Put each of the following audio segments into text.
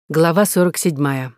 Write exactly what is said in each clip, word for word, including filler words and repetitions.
Глава сорок седьмая.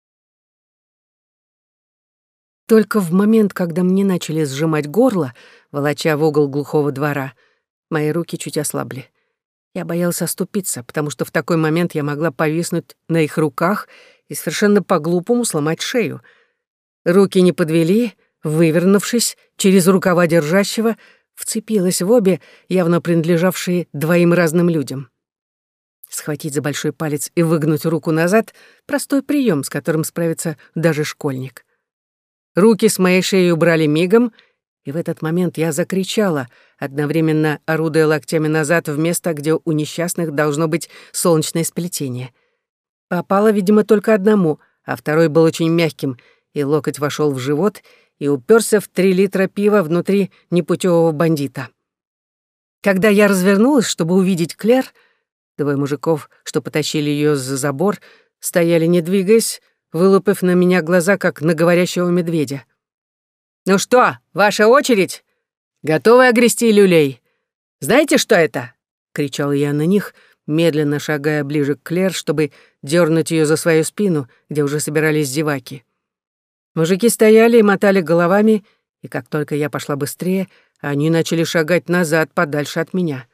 Только в момент, когда мне начали сжимать горло, волоча в угол глухого двора, мои руки чуть ослабли. Я боялась оступиться, потому что в такой момент я могла повиснуть на их руках и совершенно по-глупому сломать шею. Руки не подвели, вывернувшись через рукава держащего, вцепилась в обе, явно принадлежавшие двоим разным людям. Схватить за большой палец и выгнуть руку назад — простой прием, с которым справится даже школьник. Руки с моей шеи убрали мигом, и в этот момент я закричала, одновременно орудуя локтями назад в место, где у несчастных должно быть солнечное сплетение. Попало, видимо, только одному, а второй был очень мягким, и локоть вошел в живот и уперся в три литра пива внутри непутевого бандита. Когда я развернулась, чтобы увидеть Клэр, двое мужиков, что потащили ее за забор, стояли, не двигаясь, вылупив на меня глаза, как на говорящего медведя. «Ну что, ваша очередь? Готовы огрести люлей? Знаете, что это?» — кричал я на них, медленно шагая ближе к Клэр, чтобы дернуть ее за свою спину, где уже собирались зеваки. Мужики стояли и мотали головами, и как только я пошла быстрее, они начали шагать назад, подальше от меня.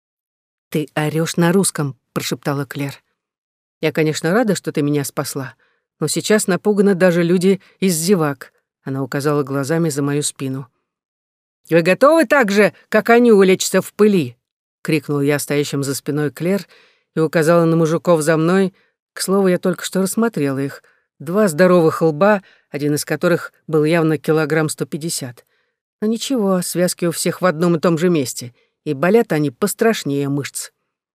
«Ты орёшь на русском», — прошептала Клэр. «Я, конечно, рада, что ты меня спасла, но сейчас напуганы даже люди из зевак», — она указала глазами за мою спину. «Вы готовы так же, как они, улечься в пыли?» — крикнул я стоящим за спиной Клэр и указала на мужиков за мной. К слову, я только что рассмотрела их. Два здоровых лба, один из которых был явно килограмм сто пятьдесят. Но ничего, связки у всех в одном и том же месте, и болят они пострашнее мышц.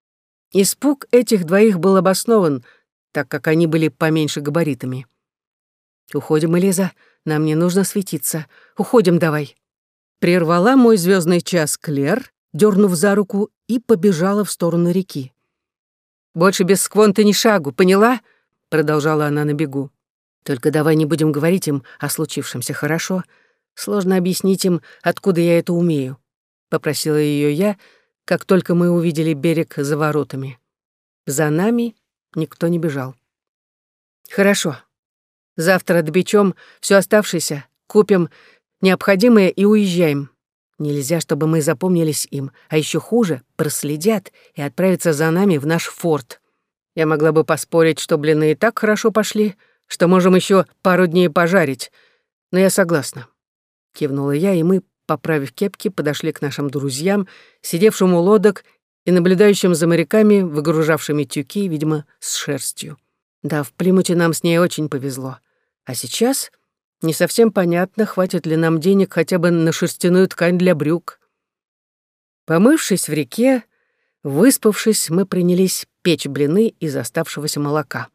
Испуг этих двоих был обоснован, так как они были поменьше габаритами. «Уходим, Элиза, нам не нужно светиться. Уходим давай». Прервала мой звездный час Клэр, дернув за руку, и побежала в сторону реки. «Больше без сквонта ни шагу, поняла?» — продолжала она на бегу. «Только давай не будем говорить им о случившемся, хорошо? Сложно объяснить им, откуда я это умею», — попросила ее я, как только мы увидели берег за воротами. За нами никто не бежал. «Хорошо. Завтра добечем все оставшееся, купим необходимое и уезжаем. Нельзя, чтобы мы запомнились им, а еще хуже — проследят и отправятся за нами в наш форт. Я могла бы поспорить, что блины и так хорошо пошли, что можем еще пару дней пожарить, но я согласна», — кивнула я, и мы, поправив кепки, подошли к нашим друзьям, сидевшим у лодок и наблюдающим за моряками, выгружавшими тюки, видимо, с шерстью. Да, в Плимуте нам с ней очень повезло. А сейчас не совсем понятно, хватит ли нам денег хотя бы на шерстяную ткань для брюк. Помывшись в реке, выспавшись, мы принялись печь блины из оставшегося молока.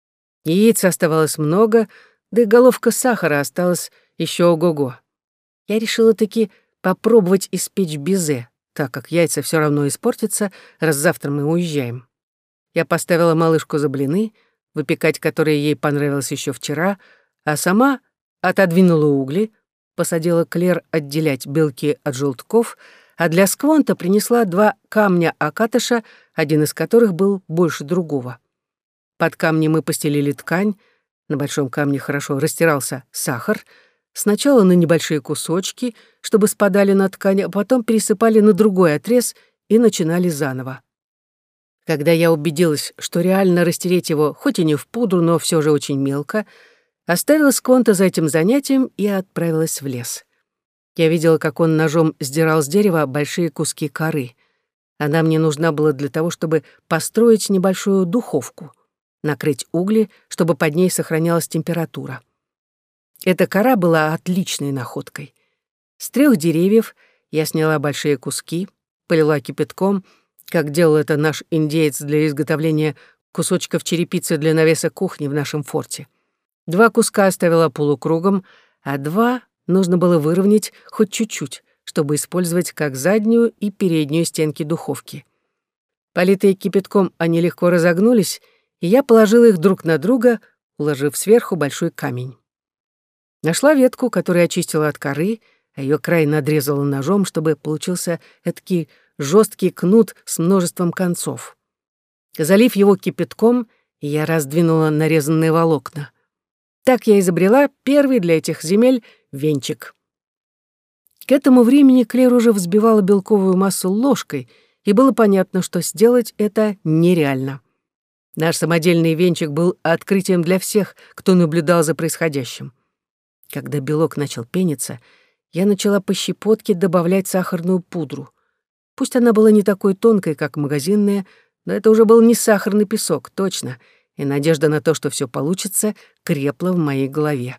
Яиц оставалось много, да и головка сахара осталась еще ого-го. Я решила таки попробовать испечь безе, так как яйца все равно испортятся, раз завтра мы уезжаем. Я поставила малышку за блины, выпекать которые ей понравилось еще вчера, а сама отодвинула угли, посадила Клэр отделять белки от желтков, а для сквонта принесла два камня окатыша, один из которых был больше другого. Под камни мы постелили ткань, на большом камне хорошо растирался сахар, сначала на небольшие кусочки, чтобы спадали на ткань, а потом пересыпали на другой отрез и начинали заново. Когда я убедилась, что реально растереть его, хоть и не в пудру, но все же очень мелко, оставила сквонта за этим занятием и отправилась в лес. Я видела, как он ножом сдирал с дерева большие куски коры. Она мне нужна была для того, чтобы построить небольшую духовку, накрыть угли, чтобы под ней сохранялась температура. Эта кора была отличной находкой. С трех деревьев я сняла большие куски, полила кипятком, как делал это наш индеец для изготовления кусочков черепицы для навеса кухни в нашем форте. Два куска оставила полукругом, а два нужно было выровнять хоть чуть-чуть, чтобы использовать как заднюю и переднюю стенки духовки. Политые кипятком, они легко разогнулись, и я положила их друг на друга, уложив сверху большой камень. Нашла ветку, которую очистила от коры, а ее край надрезала ножом, чтобы получился эдакий жесткий кнут с множеством концов. Залив его кипятком, и я раздвинула нарезанные волокна. Так я изобрела первый для этих земель венчик. К этому времени Клэр уже взбивала белковую массу ложкой, и было понятно, что сделать это нереально. Наш самодельный венчик был открытием для всех, кто наблюдал за происходящим. Когда белок начал пениться, я начала по щепотке добавлять сахарную пудру. Пусть она была не такой тонкой, как магазинная, но это уже был не сахарный песок, точно, и надежда на то, что все получится, крепла в моей голове.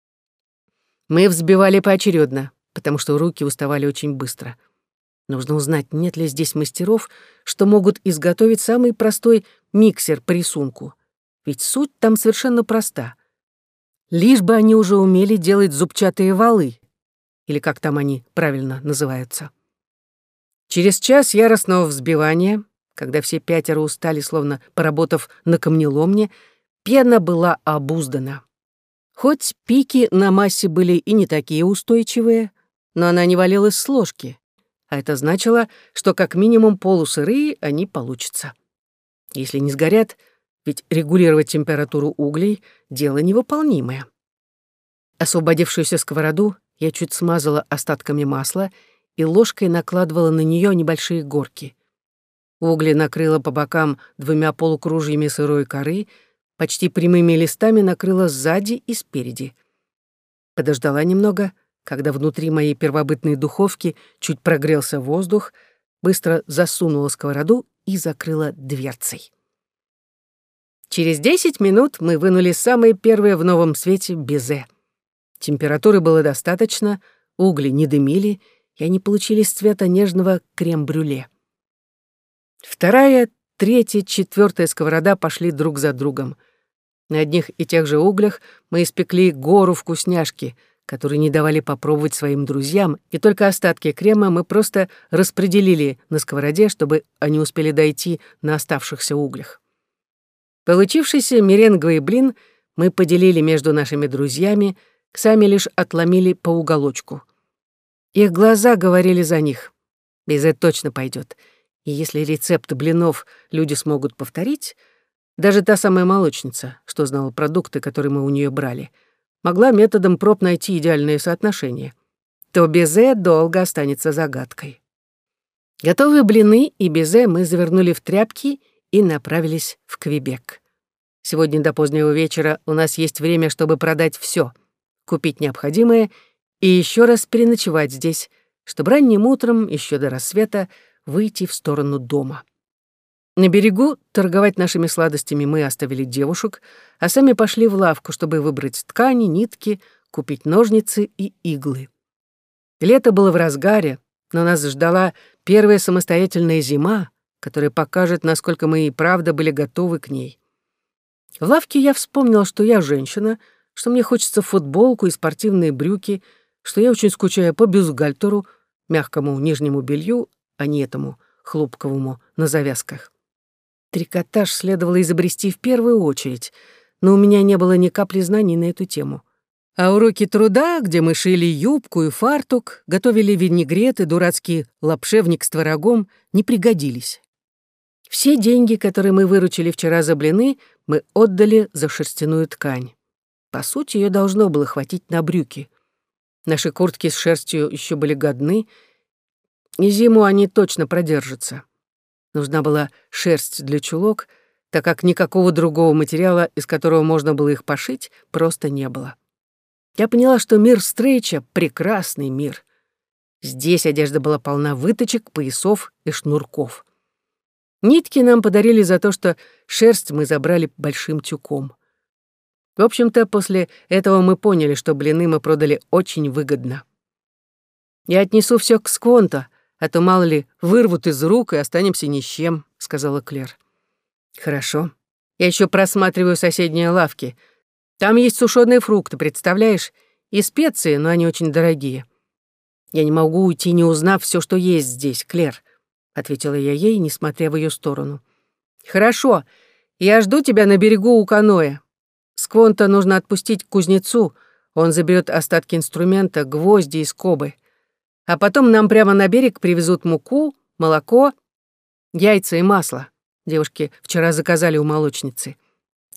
Мы взбивали поочередно, потому что руки уставали очень быстро. Нужно узнать, нет ли здесь мастеров, что могут изготовить самый простой миксер по рисунку. Ведь суть там совершенно проста. Лишь бы они уже умели делать зубчатые валы, или как там они правильно называются. Через час яростного взбивания, когда все пятеро устали, словно поработав на камнеломне, пена была обуздана. Хоть пики на массе были и не такие устойчивые, но она не валилась с ложки, а это значило, что как минимум полусырые они получатся. Если не сгорят, ведь регулировать температуру углей — дело невыполнимое. Освободившуюся сковороду я чуть смазала остатками масла и ложкой накладывала на нее небольшие горки. Угли накрыла по бокам двумя полукружьями сырой коры, почти прямыми листами накрыла сзади и спереди. Подождала немного, когда внутри моей первобытной духовки чуть прогрелся воздух, быстро засунула сковороду и закрыла дверцей. Через десять минут мы вынули самое первое в новом свете безе. Температуры было достаточно, угли не дымили, и они получились цвета нежного крем-брюле. Вторая, третья, четвертая сковорода пошли друг за другом. На одних и тех же углях мы испекли гору вкусняшки, которые не давали попробовать своим друзьям, и только остатки крема мы просто распределили на сковороде, чтобы они успели дойти на оставшихся углях. Получившийся меренговый блин мы поделили между нашими друзьями, сами лишь отломили по уголочку. Их глаза говорили за них. Безе точно пойдет. И если рецепт блинов люди смогут повторить, даже та самая молочница, что знала продукты, которые мы у нее брали, могла методом проб найти идеальное соотношение, то безе долго останется загадкой. Готовые блины и безе мы завернули в тряпки и направились в Квебек. Сегодня до позднего вечера у нас есть время, чтобы продать все, купить необходимое и еще раз переночевать здесь, чтобы ранним утром, еще до рассвета, выйти в сторону дома. На берегу торговать нашими сладостями мы оставили девушек, а сами пошли в лавку, чтобы выбрать ткани, нитки, купить ножницы и иглы. Лето было в разгаре, но нас ждала первая самостоятельная зима, которая покажет, насколько мы и правда были готовы к ней. В лавке я вспомнила, что я женщина, что мне хочется футболку и спортивные брюки, что я очень скучаю по бюстгальтеру, мягкому нижнему белью, а не этому хлопковому на завязках. Трикотаж следовало изобрести в первую очередь, но у меня не было ни капли знаний на эту тему. А уроки труда, где мы шили юбку и фартук, готовили винегрет и дурацкий лапшевник с творогом, не пригодились. Все деньги, которые мы выручили вчера за блины, мы отдали за шерстяную ткань. По сути, ее должно было хватить на брюки. Наши куртки с шерстью еще были годны, и зиму они точно продержатся. Нужна была шерсть для чулок, так как никакого другого материала, из которого можно было их пошить, просто не было. Я поняла, что мир Стрейча — прекрасный мир. Здесь одежда была полна выточек, поясов и шнурков. Нитки нам подарили за то, что шерсть мы забрали большим тюком. В общем-то, после этого мы поняли, что блины мы продали очень выгодно. «Я отнесу все к Сквонто, а то, мало ли, вырвут из рук и останемся ни с чем», — сказала Клэр. «Хорошо. Я еще просматриваю соседние лавки. Там есть сушеные фрукты, представляешь? И специи, но они очень дорогие. Я не могу уйти, не узнав все, что есть здесь, Клэр», — ответила я ей, несмотря в ее сторону. «Хорошо. Я жду тебя на берегу у каноэ. Сквонто нужно отпустить к кузнецу. Он заберет остатки инструмента, гвозди и скобы. А потом нам прямо на берег привезут муку, молоко, яйца и масло. Девушки вчера заказали у молочницы.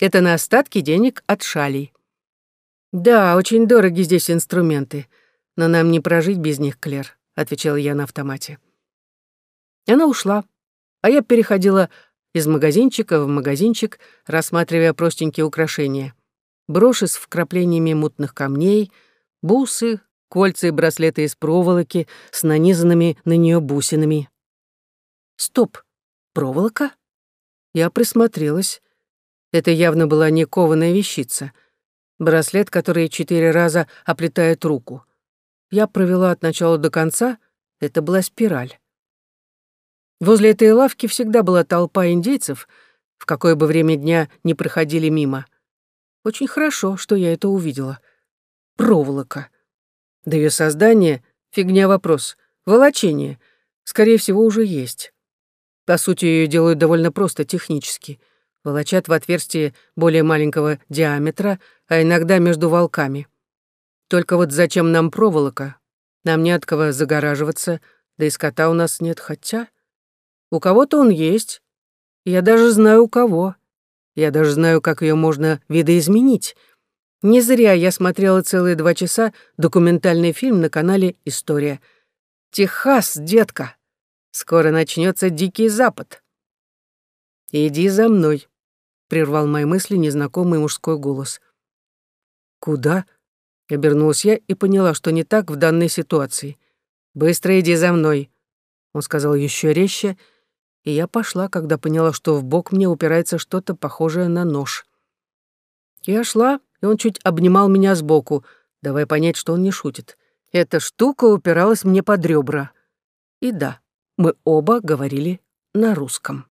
Это на остатки денег от шалей. Да, очень дороги здесь инструменты, но нам не прожить без них, Клер, отвечала я на автомате. Она ушла, а я переходила из магазинчика в магазинчик, рассматривая простенькие украшения. Броши с вкраплениями мутных камней, бусы, кольца и браслеты из проволоки с нанизанными на нее бусинами. Стоп, проволока? Я присмотрелась. Это явно была не кованая вещица. Браслет, который четыре раза оплетает руку. Я провела от начала до конца, это была спираль. Возле этой лавки всегда была толпа индейцев, в какое бы время дня не проходили мимо. Очень хорошо, что я это увидела. Проволока. До ее создания — фигня вопрос. Волочение. Скорее всего, уже есть. По сути, ее делают довольно просто технически. Волочат в отверстие более маленького диаметра, а иногда между волками. Только вот зачем нам проволока? Нам не от кого загораживаться, да и скота у нас нет, хотя... У кого-то он есть. Я даже знаю, у кого. Я даже знаю, как ее можно видоизменить. Не зря я смотрела целые два часа документальный фильм на канале «История». Техас, детка! Скоро начнется Дикий Запад. «Иди за мной», — прервал мои мысли незнакомый мужской голос. «Куда?» — обернулась я и поняла, что не так в данной ситуации. «Быстро иди за мной», — он сказал еще резче, и я пошла, когда поняла, что в бок мне упирается что-то похожее на нож. Я шла, и он чуть обнимал меня сбоку, давая понять, что он не шутит. Эта штука упиралась мне под ребра. И да, мы оба говорили на русском.